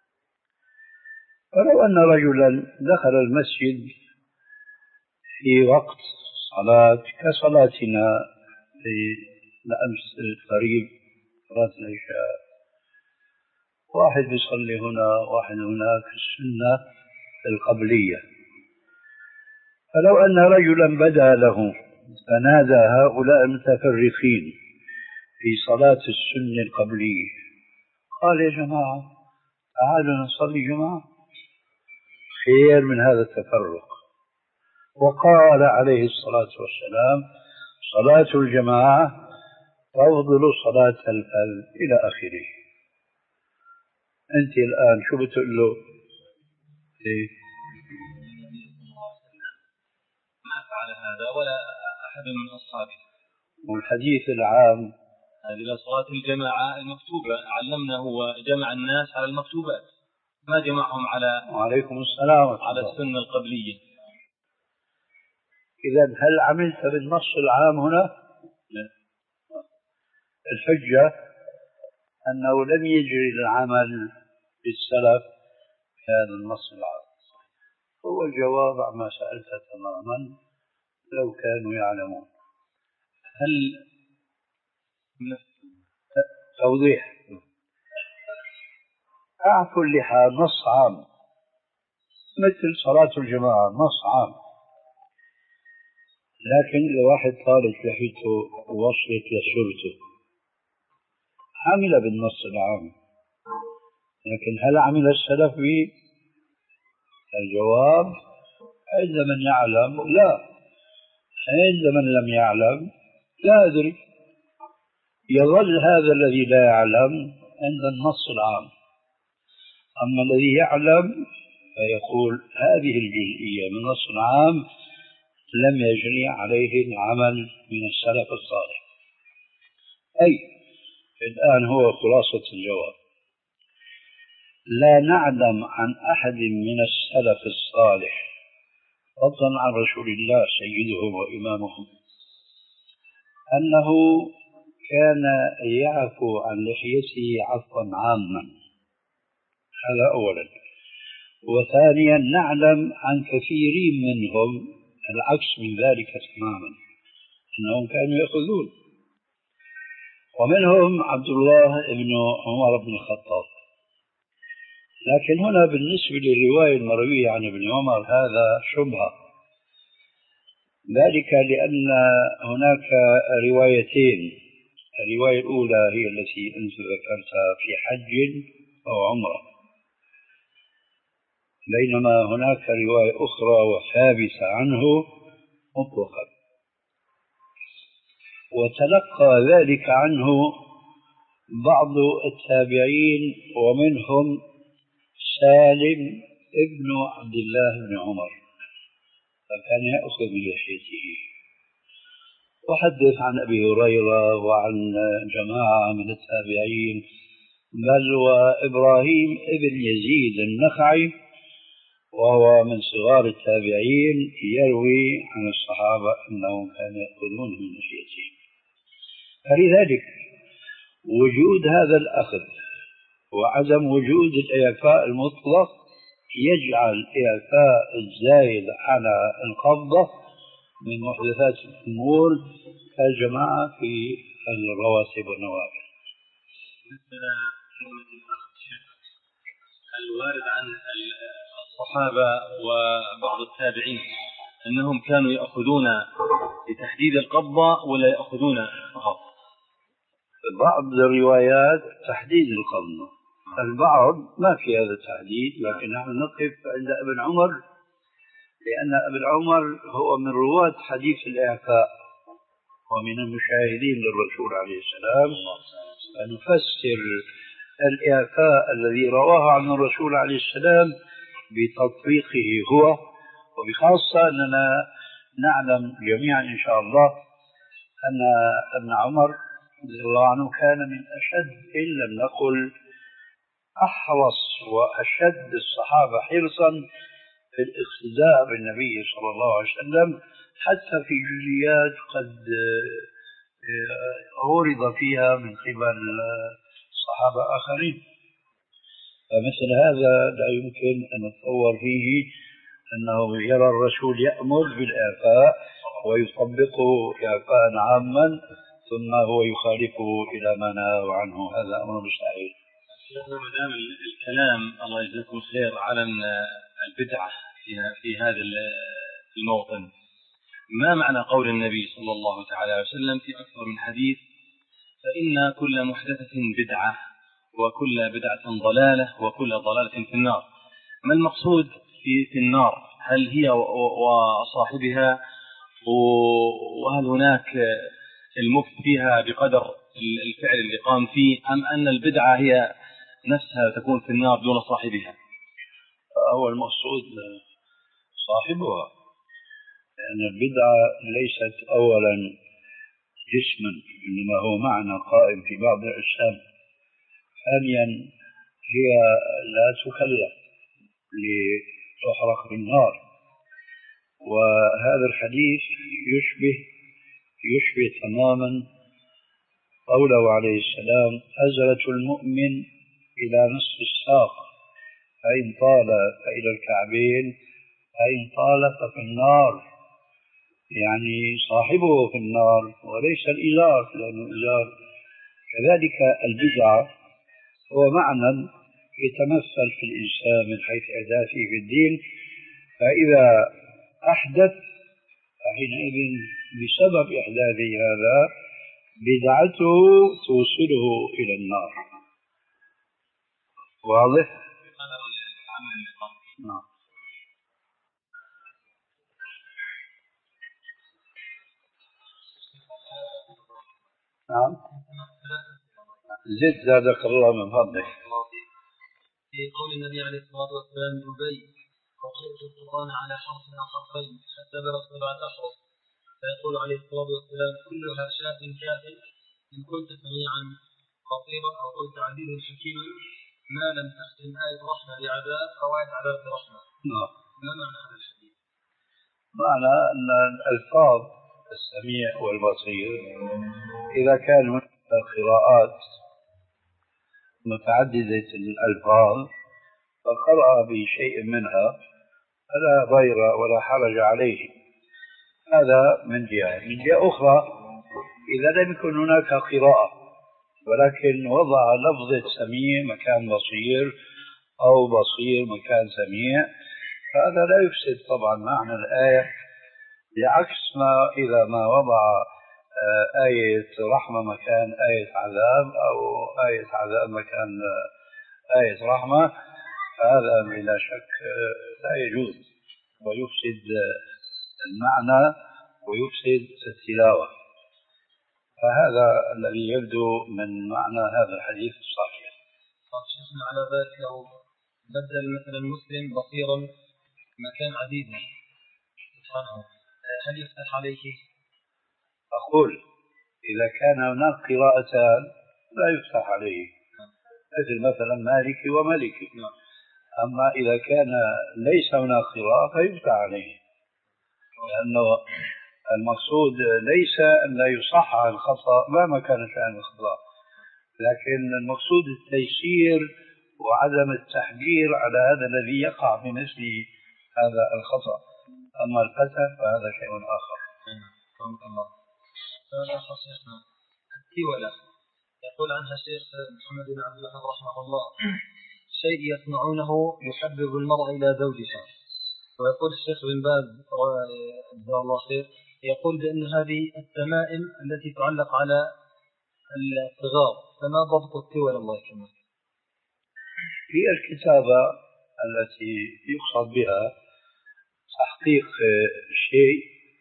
فلو أن رجلا دخل المسجد في وقت صلاة كصلاتنا في الأمس القريب صلاة العشاء، واحد يصلي هنا واحد هناك السنة القبلية، فلو أن رجلا بدا له فنادى هؤلاء المتفرقين في صلاة السنة القبلية قال يا جماعة تعالوا نصلي جماعة خير من هذا التفرق. وقال عليه الصلاة والسلام صلاة الجماعة تفضل صلاة الفذ إلى آخره. أنت الآن شو بتقول له؟ إيه؟ ما فعل هذا ولا أحد من أصحابه. والحديث العام هذه صلاة الجماعة المكتوبة علمنا هو جمع الناس على المكتوبات ما جمعهم على وعليكم السلام على السنة القبلية. إذا هل عملت بالنص العام هنا؟ لا. الحجة أنه لم يجري العمل بالسلف في هذا النص العام. هو الجواب عما سألت تماما لو كانوا يعلمون. هل توضيح أعفو اللحى نص عام مثل صلاة الجماعة نص عام، لكن إذا واحد طالت لحيته ووصلت لسرته عمل بالنص العام، لكن هل عمل السلف به؟ الجواب عند من يعلم لا، عند من لم يعلم لا أدري. يظل هذا الذي لا يعلم عند النص العام، أما الذي يعلم فيقول هذه الجزئية من النص العام لم يجري عليه العمل من السلف الصالح. أي الآن هو خلاصة الجواب، لا نعلم عن أحد من السلف الصالح فضلا عن رسول الله سيدهم وإمامهم أنه كان يعفو عن لحيته عفوا عاما. هذا أولا. وثانيا نعلم عن كثيرين منهم العكس من ذلك تماما، أنهم كانوا يأخذون، ومنهم عبد الله بن عمر بن الخطاب. لكن هنا بالنسبة للرواية المروية عن ابن عمر هذا شبهة، ذلك لأن هناك روايتين. الرواية الأولى هي التي أنت ذكرتها في حج أو عمرة، بينما هناك رواية أخرى وثابتة عنه مطلقا، وتلقى ذلك عنه بعض التابعين ومنهم سالم ابن عبد الله بن عمر، فكان يأخذ بلحيته. وحدث عن أبي هريرة وعن جماعة من التابعين، بل وإبراهيم ابن يزيد النخعي وهو من صغار التابعين يروي عن الصحابة أنهم كانوا يأخذون من لحيتهم. فلذلك وجود هذا الأخذ وعدم وجود الإعفاء المطلق يجعل إعفاء الزايد على القبضة من محدثات الأمور كالجماعة في الرواتب والنوافل. مثل كلمة الوارد عن الصحابة وبعض التابعين أنهم كانوا يأخذون لتحديد القبضة ولا يأخذون فقط؟ بعض الروايات تحديد القبضة، البعض ما في هذا التحديد، لكن نحن نقف عند ابن عمر لأن ابن عمر هو من رواة حديث الإعفاء ومن المشاهدين للرسول عليه السلام، فنفسر الإعفاء الذي رواه عن الرسول عليه السلام بتطبيقه هو، وبخاصة أننا نعلم جميعا إن شاء الله أن ابن عمر رضي الله عنه كان من أشد إن لم نقل أحرص وأشد الصحابة حرصا في الاقتداء بالنبي صلى الله عليه وسلم، حتى في جزئيات قد عرض فيها من قبل صحابة آخرين. فمثل هذا لا يمكن أن نتصور فيه أنه يرى الرسول يأمر بالإعفاء ويطبقه إعفاء عاما ثم هو يخالفه إلى ما نهى عنه، هذا أمر مستحيل. ما دام الكلام الله يجزاكم خير على البدعة في هذا الموطن، ما معنى قول النبي صلى الله تعالى عليه وسلم في أكثر من حديث: فإن كل محدثة بدعة وكل بدعة ضلالة وكل ضلالة في النار؟ ما المقصود في في النار؟ هل هي وصاحبها، وهل هناك المكت فيها بقدر الفعل اللي قام فيه، أم أن البدعة هي نفسها تكون في النار دون صاحبها؟ هو المقصود صاحبها، لأن البدعة ليست أولا جسما، إنما هو معنى قائم في بعض الأجسام. ثانيا هي لا تكلف لتحرق بالنار. وهذا الحديث يشبه يشبه تماما قوله عليه السلام: أزرة المؤمن إلى نصف الساق، فإن طال فإلى الكعبين، فإن طال ففي النار. يعني صاحبه في النار وليس الإزار، لأن الإزار كذلك. البدعة هو معنى يتمثل في الإنسان من حيث إحداثه في الدين، فإذا أحدث فحينئذ بسبب إحداثه هذا بدعته توصله إلى النار. واضح؟ نعم. نعم. زد زادك الله من فضلك. في قول النبي عليه الصلاة والسلام لأبي: وقرأت القرآن على حرف حرفين حتى بلغ سبعة أحرف، فيقول عليه الصلاة والسلام: كلها شاف كاف، إن كنت سميعا خطيرا أو كنت عزيزا حكيما، ما لم تختم آية رحمة بعذاب أو آية عذاب برحمة. نعم. ما معنى هذا الحديث؟ معنى أن الألفاظ السميع والبصير إذا كان هناك قراءات متعددة الألفاظ فقرأ بشيء منها فلا ضير ولا حرج عليه. هذا من جهة. من جهة أخرى، إذا لم يكن هناك قراءة ولكن وضع لفظة سميع مكان بصير أو بصير مكان سميع، فهذا لا يفسد طبعا معنى الآية، بعكس ما إذا ما وضع آية رحمة مكان آية عذاب أو آية عذاب مكان آية رحمة، فهذا بلا شك لا يجوز ويفسد المعنى ويفسد التلاوة. فهذا الذي يبدو من معنى هذا الحديث الصحيح. طيب شيخنا، على ذلك لو بدل مثلا مسلم بصيرا مكان عزيزا سبحانه، هل يفتح عليه؟ أقول إذا كان هناك قراءتان لا يفتح عليه، مثل مثلا مالكي وملكي. أما إذا كان ليس هناك قراءة فيفتح عليه، لأنه المقصود ليس أن لا يصح عن الخطأ مهما كان شأن الخطأ، لكن المقصود التيسير وعدم التحجير على هذا الذي يقع بمثل هذا الخطأ. أما الفتح فهذا شيء آخر. الله. سؤال آخر شيخنا، التولة يقول عنها الشيخ محمد بن عبد الوهاب رحمه الله: شيء يصنعونه يحبب المرء إلى زوجها. ويقول الشيخ بن باز جزاه الله خير يقول بأن هذه التمائم التي تعلق على الصغار، فما ضبط التولة الله يكرمك؟ هي الكتابة التي يقصد بها تحقيق شيء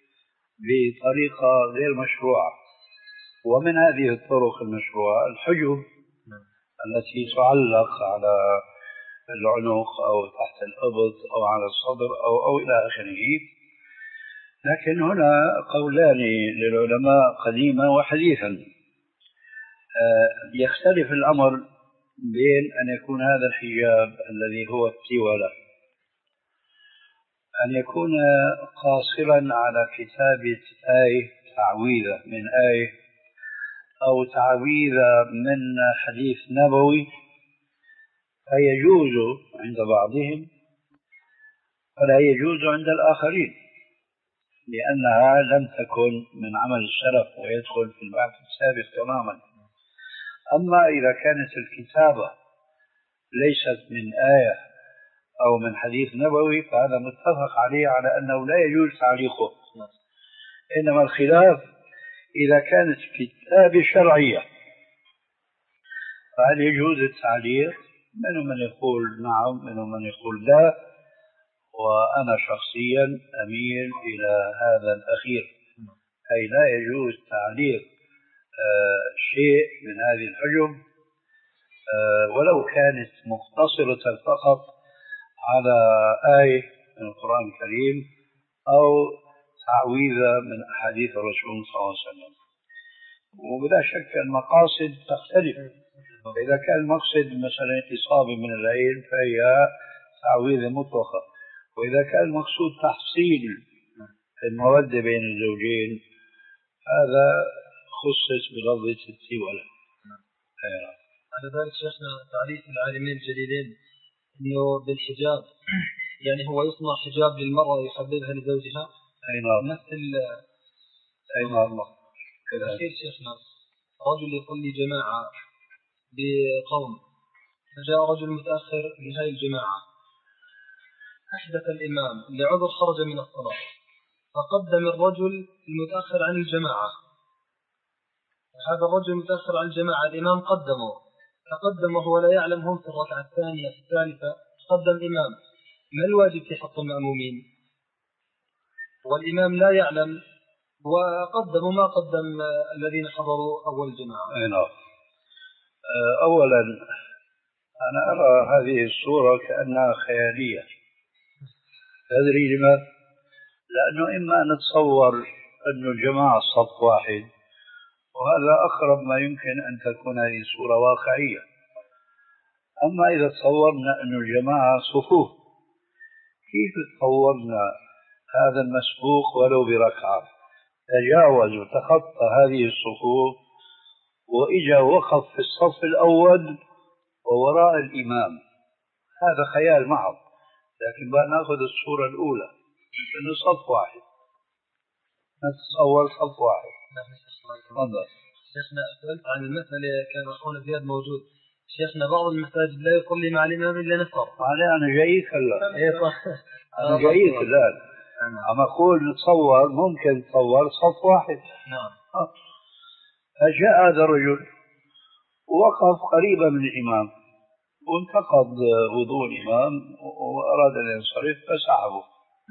بطريقة غير مشروعة، ومن هذه الطرق المشروعة الحجب التي تعلق على العنق أو تحت الإبط أو على الصدر أو, أو إلى آخره. لكن هنا قولان للعلماء قديما وحديثا. يختلف الأمر بين أن يكون هذا الحجاب الذي هو التولة أن يكون قاصرا على كتابة آية تعويذة من آية أو تعويذة من حديث نبوي، فيجوز عند بعضهم ولا يجوز عند الآخرين، لأنها لم تكن من عمل السلف ويدخل في البحث السابق تماما. أما إذا كانت الكتابة ليست من آية أو من حديث نبوي فهذا متفق عليه على أنه لا يجوز تعليقه، إنما الخلاف إذا كانت كتابة شرعية فهل يجوز التعليق؟ منهم من يقول نعم، منهم من يقول لا، وأنا شخصيا أميل إلى هذا الأخير، أي لا يجوز تعليق آه شيء من هذه الحجم آه ولو كانت مقتصرة فقط على آية من القرآن الكريم أو تعويذة من أحاديث الرسول صلى الله عليه وسلم. وبلا شك المقاصد تختلف، فإذا كان المقصد مثلا إصابة من العين فهي تعويذة مطلقة، وإذا كان المقصود تحصيل المودة بين الزوجين هذا خصص بلفظة التولة. على ذلك شيخنا تعريف العالمين الجليلين أنه بالحجاب يعني هو يصنع حجاب للمرأة يحببها لزوجها. أي نعم. مثل أي نعم. الأخير شيخنا رجل يصلي جماعة بقوم، فجاء رجل متأخر لهذه الجماعة، أحدث الإمام لعذر خرج من الصلاة، فقدم الرجل المتأخر عن الجماعة، هذا الرجل المتأخر عن الجماعة الإمام قدمه، تقدم وهو لا يعلم هم في الركعة الثانية في الثالثة قدم إمام، ما الواجب في حق المأمومين؟ والإمام لا يعلم وقدموا ما قدم الذين حضروا أول الجماعة. نعم. أولا أنا أرى هذه الصورة كأنها خيالية. تدري لما؟ لأنه إما نتصور أن الجماعة صف واحد، وهذا أقرب ما يمكن أن تكون هذه صورة واقعية. أما إذا تصورنا أن الجماعة صفوف، كيف تصورنا هذا المسبوق ولو بركعة تجاوز وتخطى هذه الصفوف وإجا وقف في الصف الأول ووراء الإمام؟ هذا خيال محض. لكن بقى نأخذ الصورة الأولى أنه صف واحد، نتصور صف واحد. تفضل. شيخنا سألت عن المسألة كان أخونا زياد موجود. شيخنا بعض المساجد لا يصلي مع الإمام إلا نفر. أنا جايك هلا. أنا جايك الآن. عم أقول نتصور ممكن تصور صف واحد. نعم. فجاء هذا الرجل ووقف قريبا من الإمام وانتقض وضوء الإمام وأراد أن ينصرف فسحبه.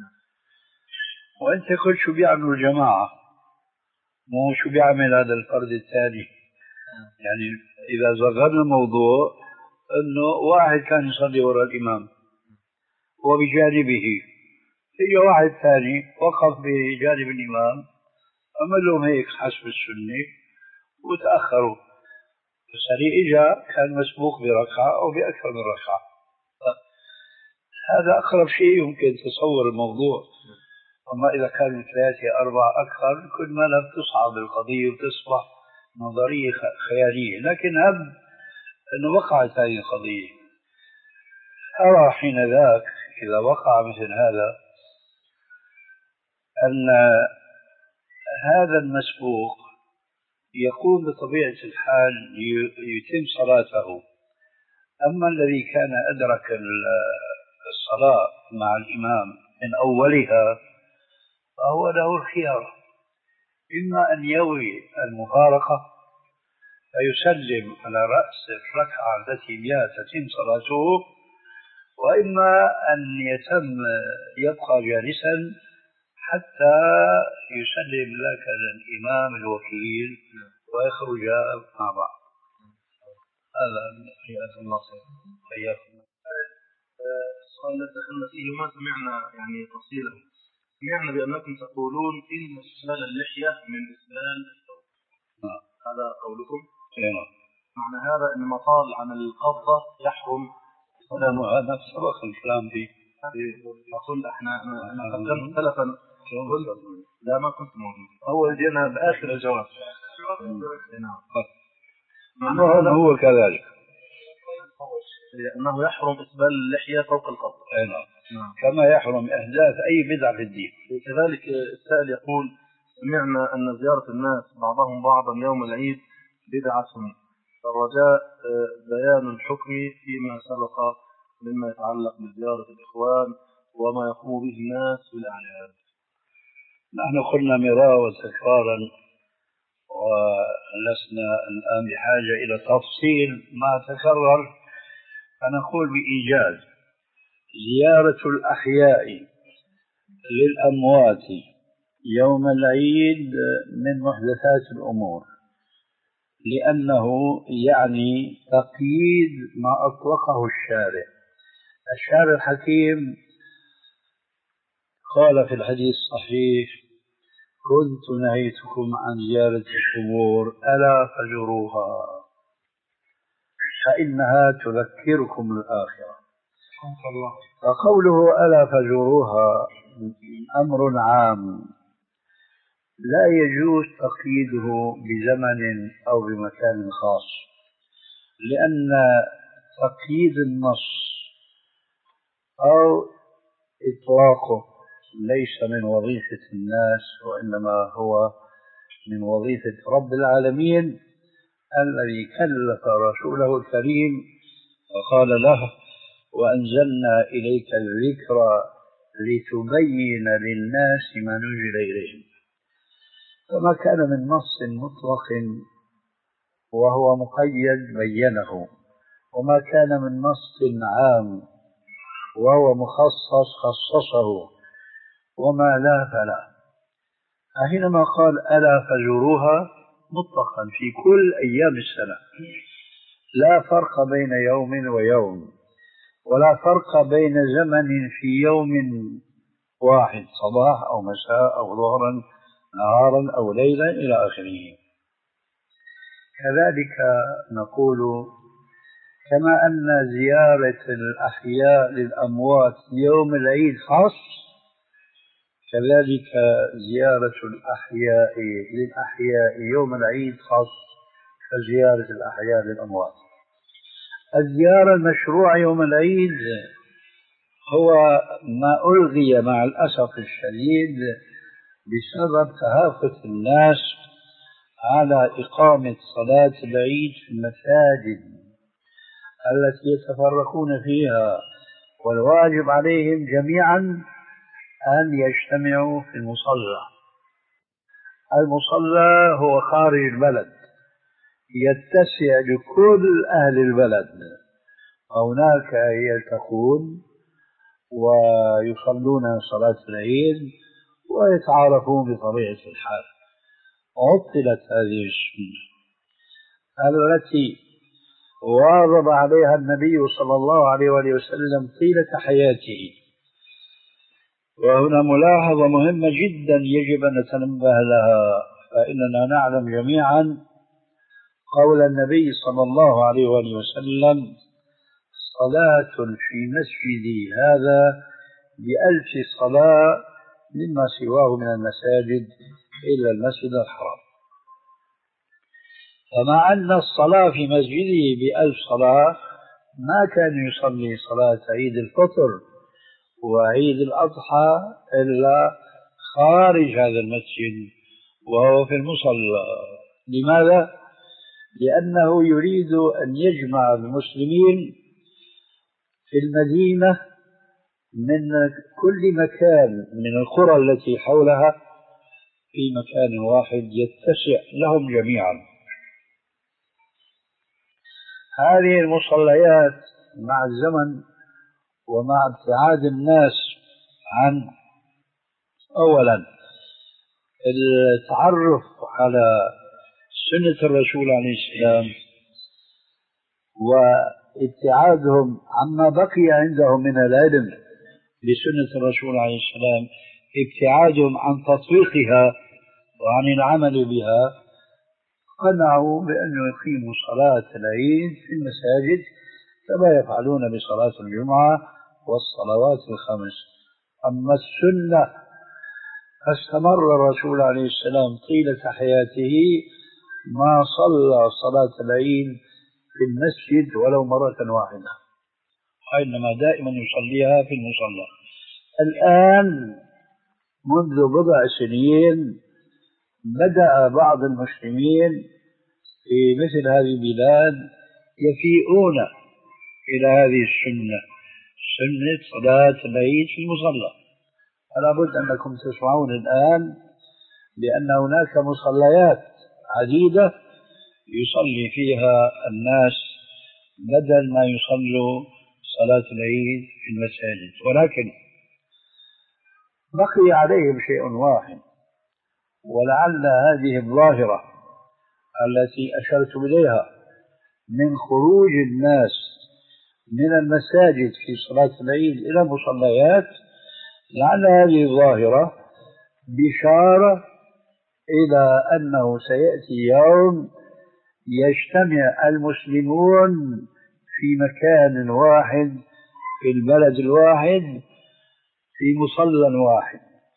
وأنت قلت شو بيعملوا الجماعة؟ مو شو بيعمل هذا الفرد الثاني؟ يعني إذا صغرنا الموضوع أنه واحد كان يصلي وراء الإمام وبجانبه إجا واحد ثاني وقف بجانب الإمام عمل لهم هيك حسب السنة وتأخروا، بس اللي إجا كان مسبوق بركعة أو بأكثر من ركعة. هذا أقرب شيء يمكن تصور الموضوع. أما إذا كان ثلاثة أربعة أكثر كل ما لم تصعب القضية وتصبح نظرية خيالية. لكن هب أنه وقعت هذه القضية، أرى حين ذاك إذا وقع مثل هذا أن هذا المسبوق يقوم بطبيعة الحال يتم صلاته. أما الذي كان أدرك الصلاة مع الإمام من أولها فهو له الخيار، إما أن يوي المفارقة فيسلم على رأس الركعة التي بها تتم صلاته، وإما أن يتم يبقى جالسا حتى يسلم ذاك الإمام الوكيل ويخرج مع بعض. هذا حياة الله خير. السؤال الذي دخلنا فيه ما سمعنا يعني تفصيلا. سمعنا بأنكم تقولون إن إسبال اللحية من إسبال الثوب. هذا قولكم؟ معنى هذا أن مطال عن القبضة يحرم صلاة. هذا سبق الكلام به. أقول إحنا أنا قدمت ثلاثا لا ما كنت موجود. أول جينا بآخر الجواب. نعم. هذا هو كذلك. أنه يحرم إسبال اللحية فوق القبضة. نعم. كما يحرم إحداث أي بدعة في الدين. كذلك السائل يقول: سمعنا أن زيارة الناس بعضهم بعضا يوم العيد بدعة، الرجاء بيان الحكم فيما سبق مما يتعلق بزيارة الإخوان وما يقوم به الناس في الأعياد. نحن قلنا مرارا وتكرارا ولسنا الآن بحاجة إلى تفصيل ما تكرر، فنقول بإيجاز: زيارة الأحياء للأموات يوم العيد من محدثات الأمور، لأنه يعني تقييد ما أطلقه الشارع. الشارع الحكيم قال في الحديث الصحيح: كنت نهيتكم عن زيارة القبور ألا فزوروها فإنها تذكركم الآخرة. فقوله ألا فزوروها أمر عام لا يجوز تقييده بزمن أو بمكان خاص، لأن تقييد النص أو إطلاقه ليس من وظيفة الناس، وإنما هو من وظيفة رب العالمين الذي كلف رسوله الكريم وقال له: وأنزلنا إليك الذكر لتبين للناس ما نزل إليهم. فما كان من نص مطلق وهو مقيد بينه، وما كان من نص عام وهو مخصص خصصه، وما لا فلا. حينما قال ألا فزوروها مطلقا في كل أيام السنة، لا فرق بين يوم ويوم، ولا فرق بين زمن في يوم واحد، صباح أو مساء أو ظهرا نهارا أو ليلا إلى آخره. كذلك نقول: كما أن زيارة الأحياء للأموات يوم العيد خاص، كذلك زيارة الأحياء للأحياء يوم العيد خاص كزيارة الأحياء للأموات. الزيارة المشروعة يوم العيد هو ما ألغي مع الأسف الشديد بسبب تهافت الناس على إقامة صلاة العيد في المساجد التي يتفرقون فيها، والواجب عليهم جميعا أن يجتمعوا في المصلى. المصلى هو خارج البلد يتسع لكل أهل البلد، هناك يلتقون ويصلون صلاة العيد ويتعارفون بطبيعة الحال. عطلت هذه السنة التي واظب عليها النبي صلى الله عليه وسلم طيلة حياته. وهنا ملاحظة مهمة جدا يجب أن نتنبه لها، فإننا نعلم جميعا قول النبي صلى الله عليه وسلم: صلاة في مسجدي هذا بألف صلاة مما سواه من المساجد إلا المسجد الحرام. فمع أن الصلاة في مسجده بألف صلاة ما كان يصلي صلاة عيد الفطر وعيد الأضحى إلا خارج هذا المسجد وهو في المصلى. لماذا؟ لأنه يريد أن يجمع المسلمين في المدينة من كل مكان من القرى التي حولها في مكان واحد يتسع لهم جميعا. هذه المصليات مع الزمن ومع ابتعاد الناس عن أولا التعرف على سنة الرسول عليه السلام وابتعادهم عما بقي عندهم من العلم بسنة الرسول عليه السلام، ابتعادهم عن تطبيقها وعن العمل بها، قنعوا بأنه يقيموا صلاة العيد في المساجد كما يفعلون بصلاة الجمعة والصلوات الخمس. أما السنة فاستمر الرسول عليه السلام طيلة حياته ما صلى صلاة العيد في المسجد ولو مرة واحدة، وإنما دائما يصليها في المصلى. الآن منذ بضع سنين بدأ بعض المسلمين في مثل هذه البلاد يفيئون إلى هذه السنة، سنة صلاة العيد في المصلى. فلا بد أنكم تسمعون الآن بأن هناك مصليات عديدة يصلي فيها الناس بدل ما يصلوا صلاة العيد في المساجد. ولكن بقي عليهم شيء واحد، ولعل هذه الظاهرة التي أشرت إليها من خروج الناس من المساجد في صلاة العيد إلى المصليات، لعل هذه الظاهرة بشارة إلى أنه سيأتي يوم يجتمع المسلمون في مكان واحد في البلد الواحد في مصلى واحد،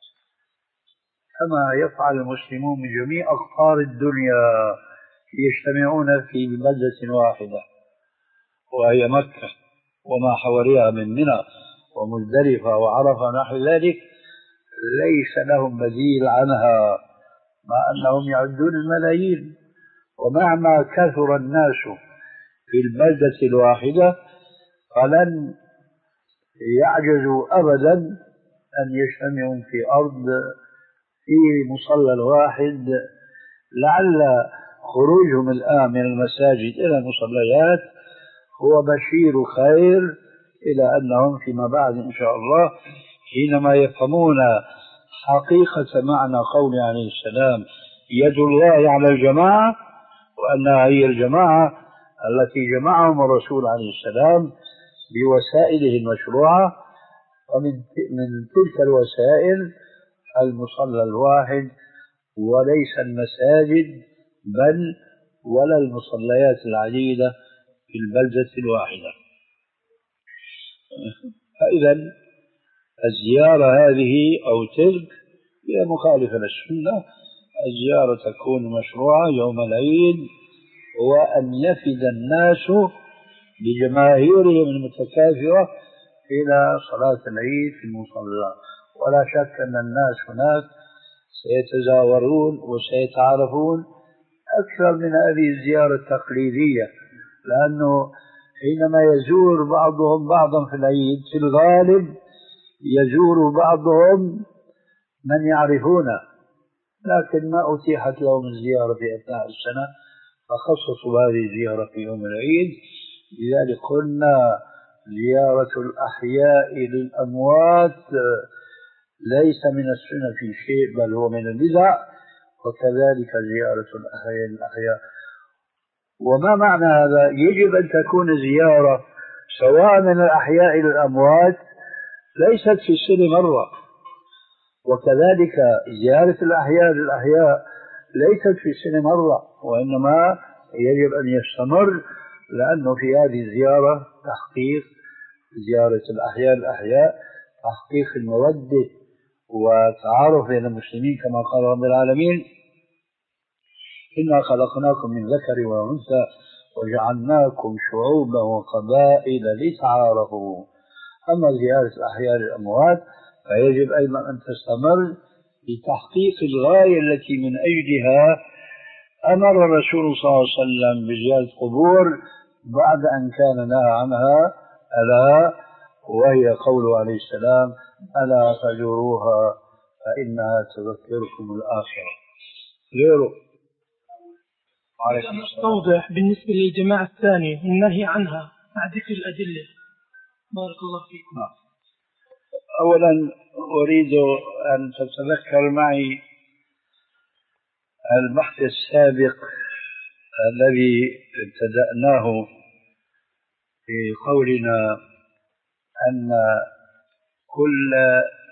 كما يفعل المسلمون من جميع أقطار الدنيا يجتمعون في بلدة واحدة وهي مكة وما حواليها من منى ومزدلفة وعرفة نحو ذلك، ليس لهم بديل عنها مع أنهم يعدون الملايين. ومهما كثر الناس في البلدة الواحدة فلن يعجزوا أبدا أن يجتمعوا في أرض في مصلى واحد. لعل خروجهم الآن من المساجد إلى المصليات هو بشير خير إلى أنهم فيما بعد إن شاء الله حينما يفهمون حقيقة معنى قوله عليه السلام يد الله على الجماعة، وأنها هي الجماعة التي جمعهم الرسول عليه السلام بوسائله المشروعة، ومن من تلك الوسائل المصلى الواحد وليس المساجد بل ولا المصليات العديدة في البلدة الواحدة. فإذا الزيارة هذه أو تلك هي مخالفة للسنة. الزيارة تكون مشروعة يوم العيد، وأن يفد الناس بجماهيرهم المتكاثرة إلى صلاة العيد في المصلى. ولا شك أن الناس هناك سيتزاورون وسيتعارفون أكثر من هذه الزيارة التقليدية، لأنه حينما يزور بعضهم بعضا في العيد في الغالب يزور بعضهم من يعرفونه، لكن ما أتيحت لهم الزيارة في أثناء السنة فخصصوا هذه الزيارة في يوم العيد. لذلك قلنا زيارة الأحياء للأموات ليس من السنة في شيء بل هو من البدع، وكذلك زيارة الأحياء للأحياء. وما معنى هذا؟ يجب أن تكون زيارة سواء من الأحياء للأموات ليست في السنة مرة، وكذلك زيارة الأحياء للأحياء ليست في السنة مرة، وإنما يجب أن يستمر، لأنه في هذه الزيارة تحقيق زيارة الأحياء للأحياء تحقيق المودة وتعارف بين المسلمين كما قال رب العالمين إنا خلقناكم من ذكر وأنثى وجعلناكم شعوبا وقبائل لتعارفوا. أما زيارة الأحياء للأموات فيجب أيضا أن تستمر لتحقيق الغاية التي من أجلها أمر الرسول صلى الله عليه وسلم بزيارة قبور بعد أن كان نهى عنها، ألا وهي قوله عليه السلام ألا فزوروها فإنها تذكركم الآخرة. غيره أستوضح بالنسبة للجماعة الثانية النهي عنها مع ذكر الأدلة. بارك الله فيكم. أولا أريد أن تتذكر معي البحث السابق الذي ابتدأناه في قولنا أن كل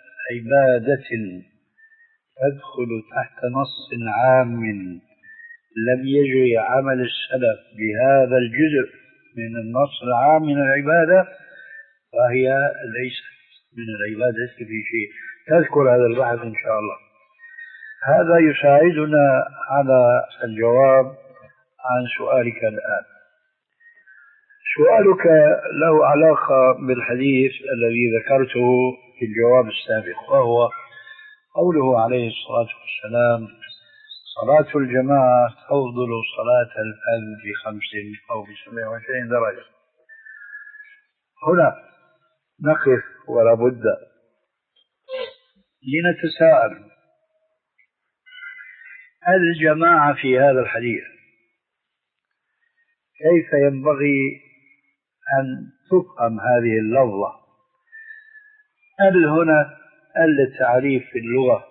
عبادة تدخل تحت نص عام لم يجري عمل السلف بهذا الجزء من النص العام من العبادة فهي ليست من العبادة في شيء. تذكر هذا البحث إن شاء الله. هذا يساعدنا على الجواب عن سؤالك الآن. سؤالك له علاقة بالحديث الذي ذكرته في الجواب السابق، وهو قوله عليه الصلاة والسلام: صلاة الجماعة تفضل صلاة الفرد بخمس أو بسبع وعشرين درجة. هنا نقف ولا بد لنتساءل: الجماعة في هذا الحديث كيف ينبغي أن تفهم هذه اللفظة؟ هل هنا التعريف في اللغة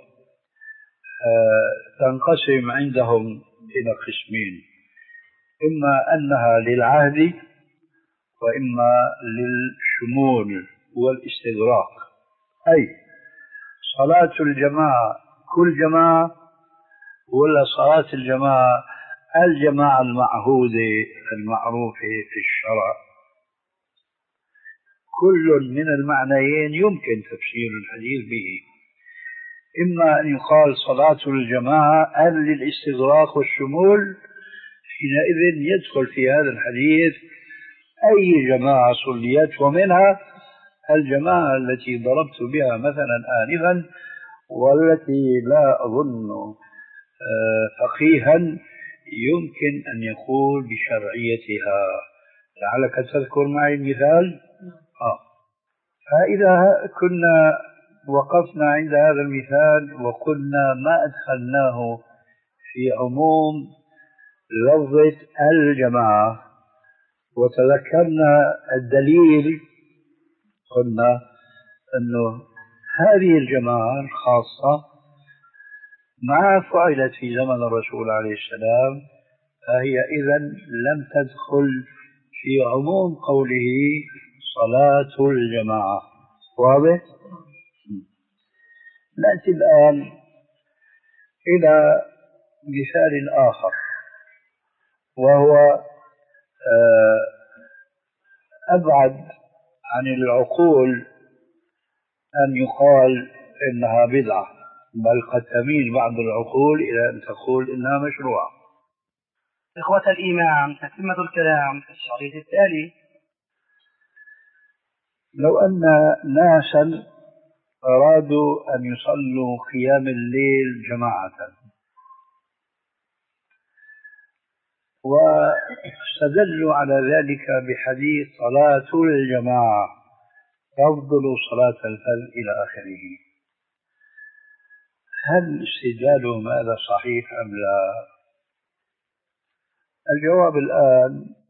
تنقسم عندهم إلى قسمين: إما أنها للعهد وإما للشمول والاستغراق، أي صلاة الجماعة كل جماعة، ولا صلاة الجماعة الجماعة المعهودة المعروفة في الشرع. كل من المعنيين يمكن تفسير الحديث به. إما أن يقال صلاة الجماعة للاستغراق والشمول، حينئذ يدخل في هذا الحديث أي جماعة صليت، ومنها الجماعة التي ضربت بها مثلا آنفا، والتي لا أظن فقيها يمكن أن يقول بشرعيتها. لعلك تذكر معي المثال. آه. فإذا كنا وقفنا عند هذا المثال وقلنا ما أدخلناه في عموم لفظة الجماعة وتذكرنا الدليل، قلنا أنه هذه الجماعة الخاصة ما فعلت في زمن الرسول عليه السلام، فهي إذن لم تدخل في عموم قوله صلاة الجماعة. واضح؟ نأتي الآن إلى مثال آخر، وهو أبعد عن العقول أن يقال إنها بدعة، بل قد تميل بعض العقول إلى أن تقول إنها مشروعة. إخوة الإيمان، تتمة الكلام في الشريط التالي. لو أن ناسا أرادوا أن يصلوا قيام الليل جماعة واستدلوا على ذلك بحديث صلاة الجماعة تفضل صلاة الفرد إلى آخره، هل استدلالهم هذا صحيح أم لا؟ الجواب الآن